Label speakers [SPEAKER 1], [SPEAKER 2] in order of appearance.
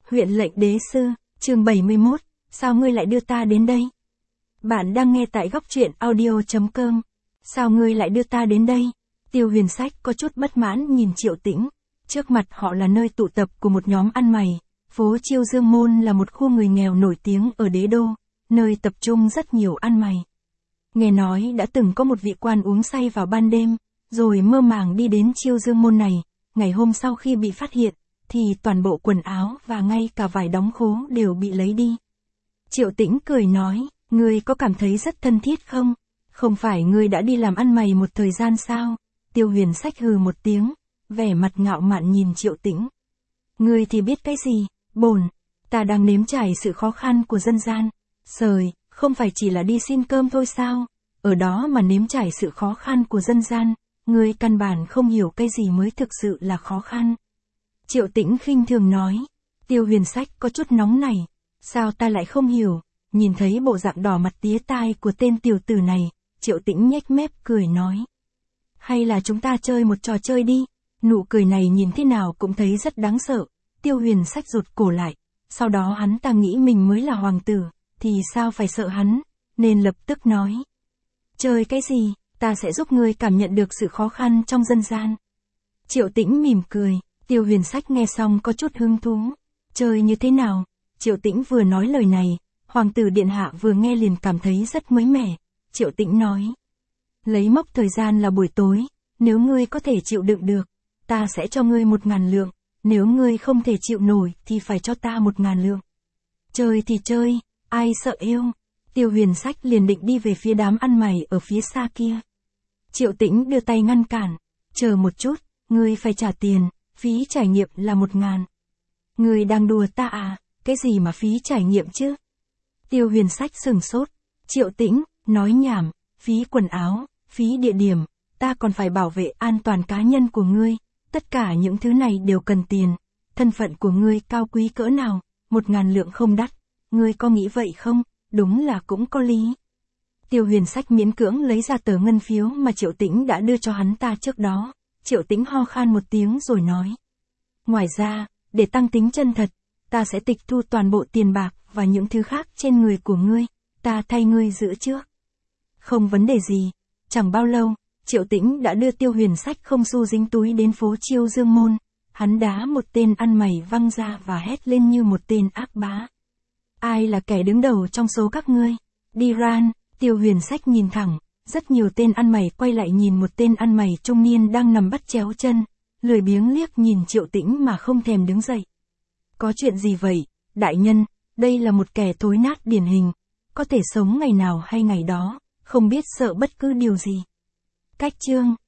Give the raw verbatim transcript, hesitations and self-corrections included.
[SPEAKER 1] Huyện lệnh đế sư, chương bảy mươi mốt, sao ngươi lại đưa ta đến đây? Bạn đang nghe tại góc truyện audio chấm com. Sao ngươi lại đưa ta đến đây? Tiêu Huyền Sách có chút bất mãn nhìn Triệu Tĩnh. Trước mặt họ là nơi tụ tập của một nhóm ăn mày. Phố Chiêu Dương Môn là một khu người nghèo nổi tiếng ở đế đô, nơi tập trung rất nhiều ăn mày. Nghe nói đã từng có một vị quan uống say vào ban đêm, rồi mơ màng đi đến Chiêu Dương Môn này. Ngày hôm sau khi bị phát hiện, thì toàn bộ quần áo và ngay cả vải đóng khố đều bị lấy đi. Triệu Tĩnh cười nói, ngươi có cảm thấy rất thân thiết không? Không phải ngươi đã đi làm ăn mày một thời gian sao? Tiêu Huyền Sách hừ một tiếng, vẻ mặt ngạo mạn nhìn Triệu Tĩnh. Ngươi thì biết cái gì, bổn, ta đang nếm trải sự khó khăn của dân gian. Sời, không phải chỉ là đi xin cơm thôi sao? Ở đó mà nếm trải sự khó khăn của dân gian, ngươi căn bản không hiểu cái gì mới thực sự là khó khăn. Triệu Tĩnh khinh thường nói. Tiêu Huyền Sách có chút nóng này. Sao ta lại không hiểu? Nhìn thấy bộ dạng đỏ mặt tía tai của tên tiểu tử này, Triệu Tĩnh nhếch mép cười nói. Hay là chúng ta chơi một trò chơi đi? Nụ cười này nhìn thế nào cũng thấy rất đáng sợ. Tiêu Huyền Sách rụt cổ lại. Sau đó hắn ta nghĩ mình mới là hoàng tử, thì sao phải sợ hắn, nên lập tức nói. Chơi cái gì? Ta sẽ giúp ngươi cảm nhận được sự khó khăn trong dân gian. Triệu Tĩnh mỉm cười. Tiêu Huyền Sách nghe xong có chút hứng thú. Chơi như thế nào? Triệu Tĩnh vừa nói lời này, hoàng tử điện hạ vừa nghe liền cảm thấy rất mới mẻ. Triệu Tĩnh nói. Lấy mốc thời gian là buổi tối, nếu ngươi có thể chịu đựng được, ta sẽ cho ngươi một ngàn lượng, nếu ngươi không thể chịu nổi thì phải cho ta một ngàn lượng. Chơi thì chơi, ai sợ yêu? Tiêu Huyền Sách liền định đi về phía đám ăn mày ở phía xa kia. Triệu Tĩnh đưa tay ngăn cản. Chờ một chút, ngươi phải trả tiền. Phí trải nghiệm là một ngàn. Người đang đùa ta à, cái gì mà phí trải nghiệm chứ? Tiêu Huyền Sách sừng sốt. Triệu Tĩnh, nói nhảm, phí quần áo, phí địa điểm, ta còn phải bảo vệ an toàn cá nhân của ngươi. Tất cả những thứ này đều cần tiền. Thân phận của ngươi cao quý cỡ nào, một ngàn lượng không đắt. Ngươi có nghĩ vậy không? Đúng là cũng có lý. Tiêu Huyền Sách miễn cưỡng lấy ra tờ ngân phiếu mà Triệu Tĩnh đã đưa cho hắn ta trước đó. Triệu Tĩnh ho khan một tiếng rồi nói. Ngoài ra, để tăng tính chân thật, ta sẽ tịch thu toàn bộ tiền bạc và những thứ khác trên người của ngươi, ta thay ngươi giữ trước. Không vấn đề gì, chẳng bao lâu, Triệu Tĩnh đã đưa Tiêu Huyền Sách không xu dính túi đến phố Chiêu Dương Môn. Hắn đá một tên ăn mày văng ra và hét lên như một tên ác bá. Ai là kẻ đứng đầu trong số các ngươi? Đi ran, Tiêu Huyền Sách nhìn thẳng. Rất nhiều tên ăn mày quay lại nhìn một tên ăn mày trung niên đang nằm bắt chéo chân, lười biếng liếc nhìn Triệu Tĩnh mà không thèm đứng dậy. Có chuyện gì vậy, đại nhân? Đây là một kẻ thối nát điển hình, có thể sống ngày nào hay ngày đó, không biết sợ bất cứ điều gì. Cách chương